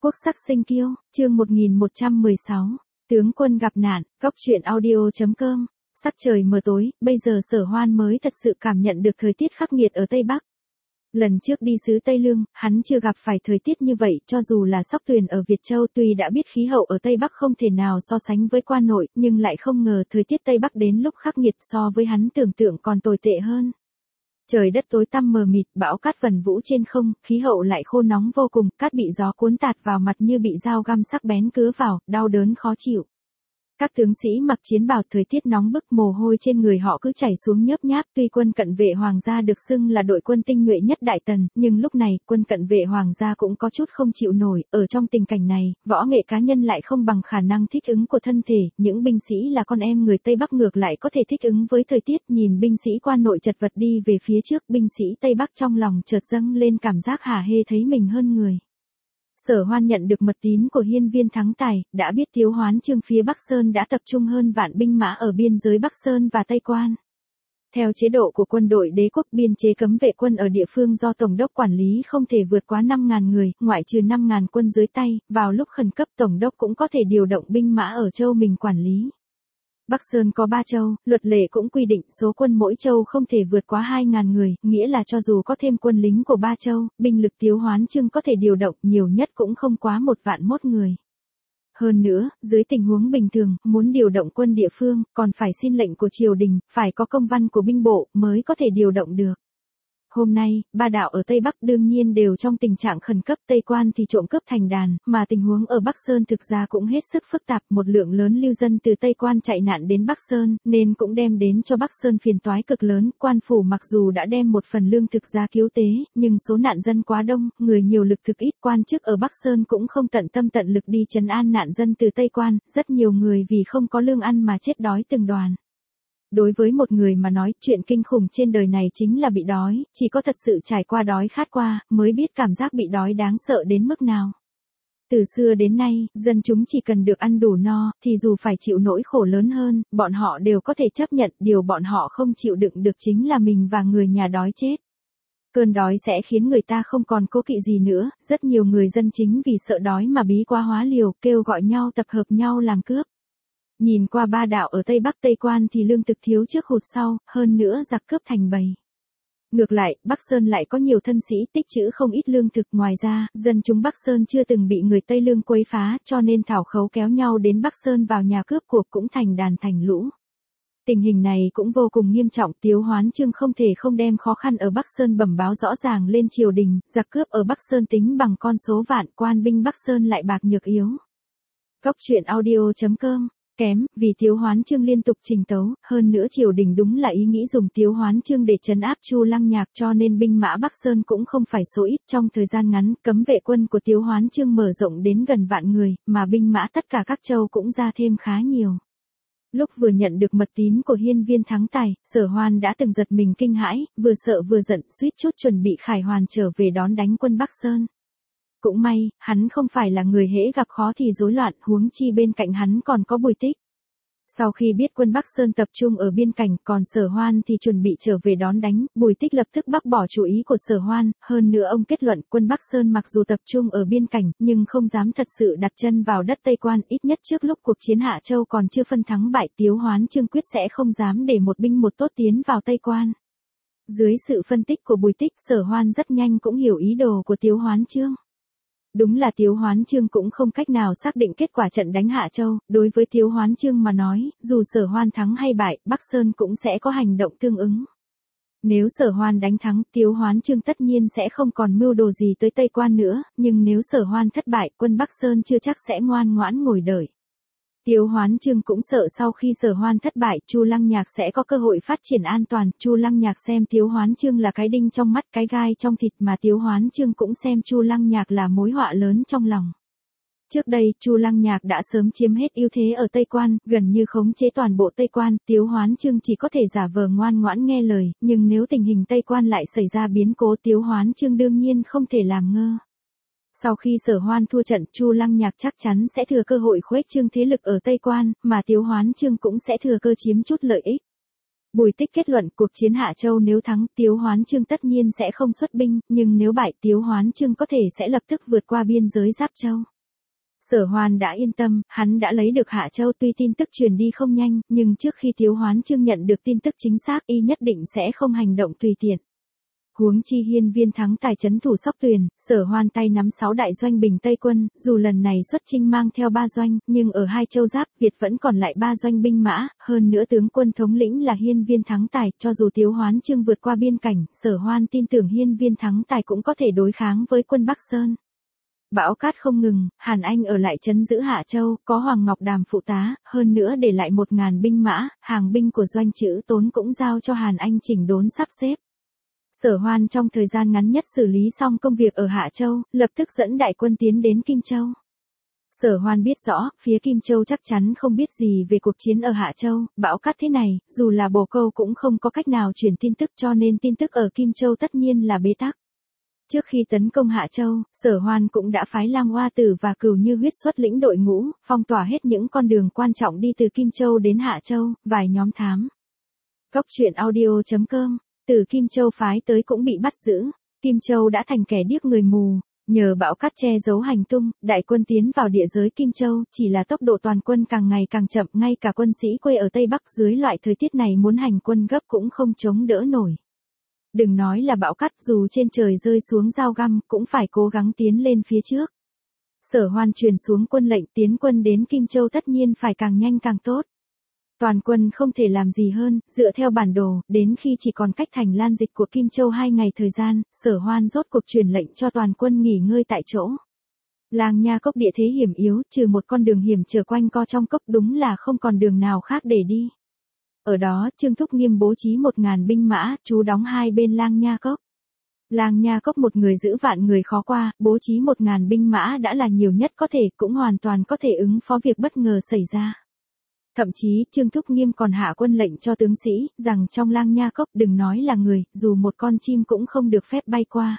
Quốc sắc sinh kiêu, chương 1116, tướng quân gặp nạn, góc truyện audio.com, sắc trời mờ tối, bây giờ Sở Hoan mới thật sự cảm nhận được thời tiết khắc nghiệt ở Tây Bắc. Lần trước đi xứ Tây Lương, hắn chưa gặp phải thời tiết như vậy, cho dù là Sóc Tuyền ở Việt Châu tuy đã biết khí hậu ở Tây Bắc không thể nào so sánh với Quan Nội, nhưng lại không ngờ thời tiết Tây Bắc đến lúc khắc nghiệt so với hắn tưởng tượng còn tồi tệ hơn. Trời đất tối tăm mờ mịt, bão cát vần vũ trên không, khí hậu lại khô nóng vô cùng, cát bị gió cuốn tạt vào mặt như bị dao găm sắc bén cứa vào, đau đớn khó chịu. Các tướng sĩ mặc chiến bào, thời tiết nóng bức, mồ hôi trên người họ cứ chảy xuống nhớp nháp. Tuy quân cận vệ hoàng gia được xưng là đội quân tinh nhuệ nhất Đại Tần, nhưng lúc này quân cận vệ hoàng gia cũng có chút không chịu nổi. Ở trong tình cảnh này, võ nghệ cá nhân lại không bằng khả năng thích ứng của thân thể. Những binh sĩ là con em người Tây Bắc ngược lại có thể thích ứng với thời tiết. Nhìn binh sĩ Quan Nội chật vật đi về phía trước, binh sĩ Tây Bắc trong lòng chợt dâng lên cảm giác hả hê thấy mình hơn người. Sở Hoan nhận được mật tín của Hiên Viên Thắng Tài, đã biết Tiếu Hoán Chương phía Bắc Sơn đã tập trung hơn vạn binh mã ở biên giới Bắc Sơn và Tây Quan. Theo chế độ của quân đội đế quốc, biên chế cấm vệ quân ở địa phương do Tổng đốc quản lý không thể vượt quá 5.000 người, ngoại trừ 5.000 quân dưới tay, vào lúc khẩn cấp Tổng đốc cũng có thể điều động binh mã ở châu mình quản lý. Bắc Sơn có 3 châu, luật lệ cũng quy định số quân mỗi châu không thể vượt quá 2.000 người, nghĩa là cho dù có thêm quân lính của 3 châu, binh lực Tiếu Hoán Chương có thể điều động nhiều nhất cũng không quá 1.001 người. Hơn nữa, dưới tình huống bình thường, muốn điều động quân địa phương, còn phải xin lệnh của triều đình, phải có công văn của binh bộ mới có thể điều động được. Hôm nay, ba đạo ở Tây Bắc đương nhiên đều trong tình trạng khẩn cấp, Tây Quan thì trộm cướp thành đàn, mà tình huống ở Bắc Sơn thực ra cũng hết sức phức tạp, một lượng lớn lưu dân từ Tây Quan chạy nạn đến Bắc Sơn, nên cũng đem đến cho Bắc Sơn phiền toái cực lớn. Quan phủ mặc dù đã đem một phần lương thực ra cứu tế, nhưng số nạn dân quá đông, người nhiều lực thực ít, quan chức ở Bắc Sơn cũng không tận tâm tận lực đi trấn an nạn dân từ Tây Quan, rất nhiều người vì không có lương ăn mà chết đói từng đoàn. Đối với một người mà nói, chuyện kinh khủng trên đời này chính là bị đói, chỉ có thật sự trải qua đói khát qua, mới biết cảm giác bị đói đáng sợ đến mức nào. Từ xưa đến nay, dân chúng chỉ cần được ăn đủ no, thì dù phải chịu nỗi khổ lớn hơn, bọn họ đều có thể chấp nhận, điều bọn họ không chịu đựng được chính là mình và người nhà đói chết. Cơn đói sẽ khiến người ta không còn cố kỵ gì nữa, rất nhiều người dân chính vì sợ đói mà bí quá hóa liều, kêu gọi nhau tập hợp nhau làm cướp. Nhìn qua ba đạo ở Tây Bắc Tây Quan thì lương thực thiếu trước hụt sau, hơn nữa giặc cướp thành bầy. Ngược lại, Bắc Sơn lại có nhiều thân sĩ tích trữ không ít lương thực, ngoài ra, dân chúng Bắc Sơn chưa từng bị người Tây Lương quấy phá, cho nên thảo khấu kéo nhau đến Bắc Sơn vào nhà cướp cuộc cũng thành đàn thành lũ. Tình hình này cũng vô cùng nghiêm trọng, Tiếu Hoán Chương không thể không đem khó khăn ở Bắc Sơn bẩm báo rõ ràng lên triều đình, giặc cướp ở Bắc Sơn tính bằng con số vạn, quan binh Bắc Sơn lại bạc nhược yếu. Góc truyện audio.com kém, vì Tiếu Hoán Chương liên tục trình tấu, hơn nữa triều đình đúng là ý nghĩ dùng Tiếu Hoán Chương để trấn áp Chu Lăng Nhạc, cho nên binh mã Bắc Sơn cũng không phải số ít. Trong thời gian ngắn, cấm vệ quân của Tiếu Hoán Chương mở rộng đến gần vạn người, mà binh mã tất cả các châu cũng ra thêm khá nhiều. Lúc vừa nhận được mật tín của Hiên Viên Thắng Tài, Sở Hoan đã từng giật mình kinh hãi, vừa sợ vừa giận, suýt chút chuẩn bị khải hoàn trở về đón đánh quân Bắc Sơn. Cũng may, hắn không phải là người hễ gặp khó thì rối loạn, huống chi bên cạnh hắn còn có Bùi Tích. Sau khi biết quân Bắc Sơn tập trung ở biên cảnh, còn Sở Hoan thì chuẩn bị trở về đón đánh, Bùi Tích lập tức bác bỏ chủ ý của Sở Hoan, hơn nữa ông kết luận quân Bắc Sơn mặc dù tập trung ở biên cảnh, nhưng không dám thật sự đặt chân vào đất Tây Quan, ít nhất trước lúc cuộc chiến Hạ Châu còn chưa phân thắng bại, Tiếu Hoán Chương quyết sẽ không dám để một binh một tốt tiến vào Tây Quan. Dưới sự phân tích của Bùi Tích, Sở Hoan rất nhanh cũng hiểu ý đồ của Tiếu Hoán Chương. Đúng là Tiếu Hoán Chương cũng không cách nào xác định kết quả trận đánh Hạ Châu, đối với Tiếu Hoán Chương mà nói, dù Sở Hoan thắng hay bại, Bắc Sơn cũng sẽ có hành động tương ứng. Nếu Sở Hoan đánh thắng, Tiếu Hoán Chương tất nhiên sẽ không còn mưu đồ gì tới Tây Quan nữa, nhưng nếu Sở Hoan thất bại, quân Bắc Sơn chưa chắc sẽ ngoan ngoãn ngồi đợi. Tiếu Hoán Chương cũng sợ sau khi Sở Hoan thất bại, Chu Lăng Nhạc sẽ có cơ hội phát triển an toàn. Chu Lăng Nhạc xem Tiếu Hoán Chương là cái đinh trong mắt, cái gai trong thịt, mà Tiếu Hoán Chương cũng xem Chu Lăng Nhạc là mối họa lớn trong lòng. Trước đây, Chu Lăng Nhạc đã sớm chiếm hết ưu thế ở Tây Quan, gần như khống chế toàn bộ Tây Quan, Tiếu Hoán Chương chỉ có thể giả vờ ngoan ngoãn nghe lời, nhưng nếu tình hình Tây Quan lại xảy ra biến cố, Tiếu Hoán Chương đương nhiên không thể làm ngơ. Sau khi Sở Hoan thua trận, Chu Lăng Nhạc chắc chắn sẽ thừa cơ hội khuếch trương thế lực ở Tây Quan, mà Tiếu Hoán Chương cũng sẽ thừa cơ chiếm chút lợi ích. Bùi Tích kết luận cuộc chiến Hạ Châu nếu thắng, Tiếu Hoán Chương tất nhiên sẽ không xuất binh, nhưng nếu bại, Tiếu Hoán Chương có thể sẽ lập tức vượt qua biên giới Giáp Châu. Sở Hoan đã yên tâm, hắn đã lấy được Hạ Châu, tuy tin tức truyền đi không nhanh, nhưng trước khi Tiếu Hoán Chương nhận được tin tức chính xác y nhất định sẽ không hành động tùy tiện. Huống chi hiên viên thắng tài trấn thủ Sóc Tuyền, Sở Hoan tay nắm 6 đại doanh Bình Tây quân, dù lần này xuất chinh mang theo 3 doanh, nhưng ở hai châu giáp Việt vẫn còn lại 3 doanh binh mã, hơn nữa tướng quân thống lĩnh là hiên viên thắng tài, cho dù Tiếu Hoán Chương vượt qua biên cảnh, Sở Hoan tin tưởng hiên viên thắng tài cũng có thể đối kháng với quân Bắc Sơn. Bão cát không ngừng, Hàn Anh ở lại trấn giữ Hạ Châu, có Hoàng Ngọc Đàm phụ tá, hơn nữa để lại 1.000 binh mã, hàng binh của doanh Trữ Tốn cũng giao cho Hàn Anh chỉnh đốn sắp xếp. Sở Hoan trong thời gian ngắn nhất xử lý xong công việc ở Hạ Châu, lập tức dẫn đại quân tiến đến Kim Châu. Sở Hoan biết rõ, phía Kim Châu chắc chắn không biết gì về cuộc chiến ở Hạ Châu, bão cát thế này, dù là bồ câu cũng không có cách nào truyền tin tức, cho nên tin tức ở Kim Châu tất nhiên là bế tắc. Trước khi tấn công Hạ Châu, Sở Hoan cũng đã phái Lang Hoa Tử và Cửu Như Huyết xuất lĩnh đội ngũ, phong tỏa hết những con đường quan trọng đi từ Kim Châu đến Hạ Châu, vài nhóm thám. Góc truyện audio.com, từ Kim Châu phái tới cũng bị bắt giữ, Kim Châu đã thành kẻ điếc người mù, nhờ bão cát che giấu hành tung, đại quân tiến vào địa giới Kim Châu, chỉ là tốc độ toàn quân càng ngày càng chậm, ngay cả quân sĩ quê ở Tây Bắc dưới loại thời tiết này muốn hành quân gấp cũng không chống đỡ nổi. Đừng nói là bão cát, dù trên trời rơi xuống dao găm cũng phải cố gắng tiến lên phía trước. Sở Hoan truyền xuống quân lệnh tiến quân đến Kim Châu tất nhiên phải càng nhanh càng tốt. Toàn quân không thể làm gì hơn, dựa theo bản đồ, đến khi chỉ còn cách thành Lan Dịch của Kim Châu 2 ngày thời gian, Sở Hoan rốt cuộc truyền lệnh cho toàn quân nghỉ ngơi tại chỗ. Lang Nha Cốc địa thế hiểm yếu, trừ một con đường hiểm trở quanh co trong cốc đúng là không còn đường nào khác để đi. Ở đó, Trương Thúc Nghiêm bố trí 1.000 binh mã, trú đóng hai bên Lang Nha Cốc. Lang Nha Cốc một người giữ vạn người khó qua, bố trí 1.000 binh mã đã là nhiều nhất có thể, cũng hoàn toàn có thể ứng phó việc bất ngờ xảy ra. Thậm chí, Trương Thúc Nghiêm còn hạ quân lệnh cho tướng sĩ, rằng trong Lang Nha Cốc đừng nói là người, dù một con chim cũng không được phép bay qua.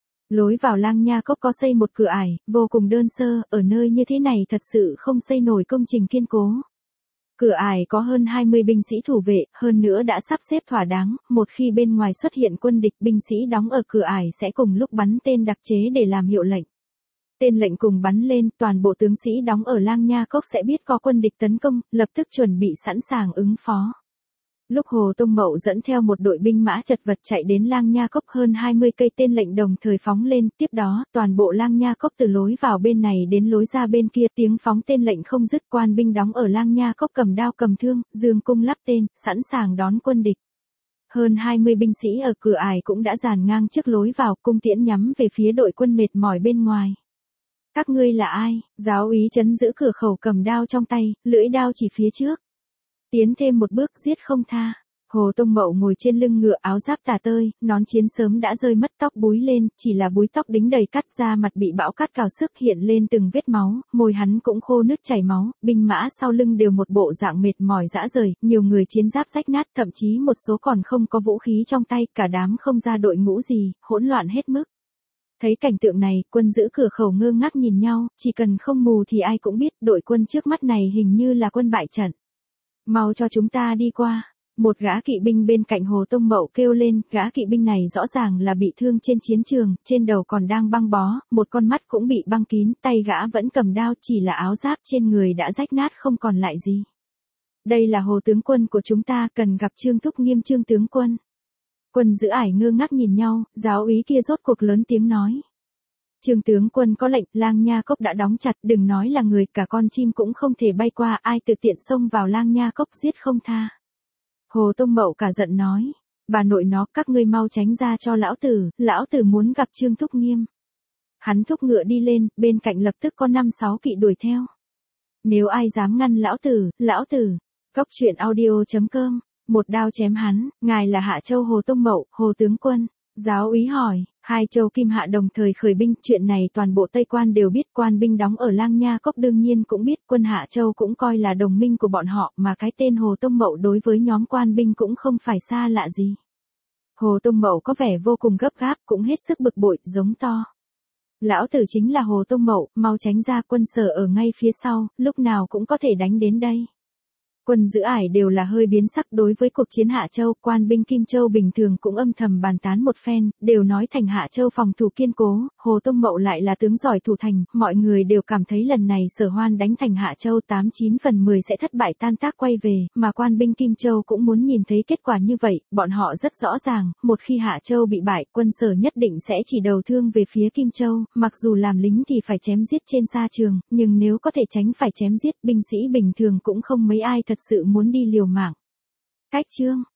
Lối vào Lang Nha Cốc có xây một cửa ải, vô cùng đơn sơ, ở nơi như thế này thật sự không xây nổi công trình kiên cố. Cửa ải có hơn 20 binh sĩ thủ vệ, hơn nữa đã sắp xếp thỏa đáng, một khi bên ngoài xuất hiện quân địch, binh sĩ đóng ở cửa ải sẽ cùng lúc bắn tên đặc chế để làm hiệu lệnh. Tên lệnh cùng bắn lên, toàn bộ tướng sĩ đóng ở Lang Nha Cốc sẽ biết có quân địch tấn công, lập tức chuẩn bị sẵn sàng ứng phó. Lúc Hồ Tông Mậu dẫn theo một đội binh mã chật vật chạy đến Lang Nha Cốc, hơn 20 cây tên lệnh đồng thời phóng lên, tiếp đó, toàn bộ Lang Nha Cốc từ lối vào bên này đến lối ra bên kia, tiếng phóng tên lệnh không dứt, quan binh đóng ở Lang Nha Cốc cầm đao cầm thương, dương cung lắp tên, sẵn sàng đón quân địch. Hơn 20 binh sĩ ở cửa ải cũng đã dàn ngang trước lối vào, cung tiễn nhắm về phía đội quân mệt mỏi bên ngoài. Các ngươi là ai? Giáo úy trấn giữ cửa khẩu cầm đao trong tay, lưỡi đao chỉ phía trước. Tiến thêm một bước giết không tha. Hồ Tông Mậu ngồi trên lưng ngựa, áo giáp tả tơi, nón chiến sớm đã rơi mất, tóc búi lên, chỉ là búi tóc đính đầy cắt, da mặt bị bão cát cào sức hiện lên từng vết máu, môi hắn cũng khô nứt chảy máu, binh mã sau lưng đều một bộ dạng mệt mỏi rã rời, nhiều người chiến giáp rách nát, thậm chí một số còn không có vũ khí trong tay, cả đám không ra đội ngũ gì, hỗn loạn hết mức. Thấy cảnh tượng này, quân giữ cửa khẩu ngơ ngác nhìn nhau, chỉ cần không mù thì ai cũng biết, đội quân trước mắt này hình như là quân bại trận. Mau cho chúng ta đi qua. Một gã kỵ binh bên cạnh Hồ Tông Mậu kêu lên, gã kỵ binh này rõ ràng là bị thương trên chiến trường, trên đầu còn đang băng bó, một con mắt cũng bị băng kín, tay gã vẫn cầm đao, chỉ là áo giáp trên người đã rách nát không còn lại gì. Đây là Hồ tướng quân của chúng ta, cần gặp Trương Thúc Nghiêm. Trương tướng quân. Quân giữ ải ngơ ngác nhìn nhau, giáo úy kia rốt cuộc lớn tiếng nói. Trương tướng quân có lệnh, Lang Nha Cốc đã đóng chặt, đừng nói là người, cả con chim cũng không thể bay qua, ai tự tiện xông vào Lang Nha Cốc giết không tha. Hồ Tông Mậu cả giận nói, bà nội nó, các ngươi mau tránh ra cho lão tử muốn gặp Trương Thúc Nghiêm. Hắn thúc ngựa đi lên, bên cạnh lập tức có 5-6 kỵ đuổi theo. Nếu ai dám ngăn lão tử, Góc truyện audio.com, một đao chém hắn, ngài là Hạ Châu Hồ Tông Mậu, Hồ tướng quân. Giáo úy hỏi, hai châu Kim Hạ đồng thời khởi binh, chuyện này toàn bộ Tây Quan đều biết, quan binh đóng ở Lang Nha Cốc đương nhiên cũng biết, quân Hạ Châu cũng coi là đồng minh của bọn họ, mà cái tên Hồ Tông Mậu đối với nhóm quan binh cũng không phải xa lạ gì. Hồ Tông Mậu có vẻ vô cùng gấp gáp, cũng hết sức bực bội, giống to. Lão tử chính là Hồ Tông Mậu, mau tránh ra, quân Sở ở ngay phía sau, lúc nào cũng có thể đánh đến đây. Quân giữ ải đều là hơi biến sắc đối với cuộc chiến Hạ Châu, quan binh Kim Châu bình thường cũng âm thầm bàn tán một phen, đều nói thành Hạ Châu phòng thủ kiên cố, Hồ Tông Mậu lại là tướng giỏi thủ thành, mọi người đều cảm thấy lần này Sở Hoan đánh thành Hạ Châu 89 phần 10 sẽ thất bại tan tác quay về, mà quan binh Kim Châu cũng muốn nhìn thấy kết quả như vậy, bọn họ rất rõ ràng, một khi Hạ Châu bị bại, quân Sở nhất định sẽ chỉ đầu thương về phía Kim Châu, mặc dù làm lính thì phải chém giết trên sa trường, nhưng nếu có thể tránh phải chém giết, binh sĩ bình thường cũng không mấy ai thật sự muốn đi liều mạng. Cách chương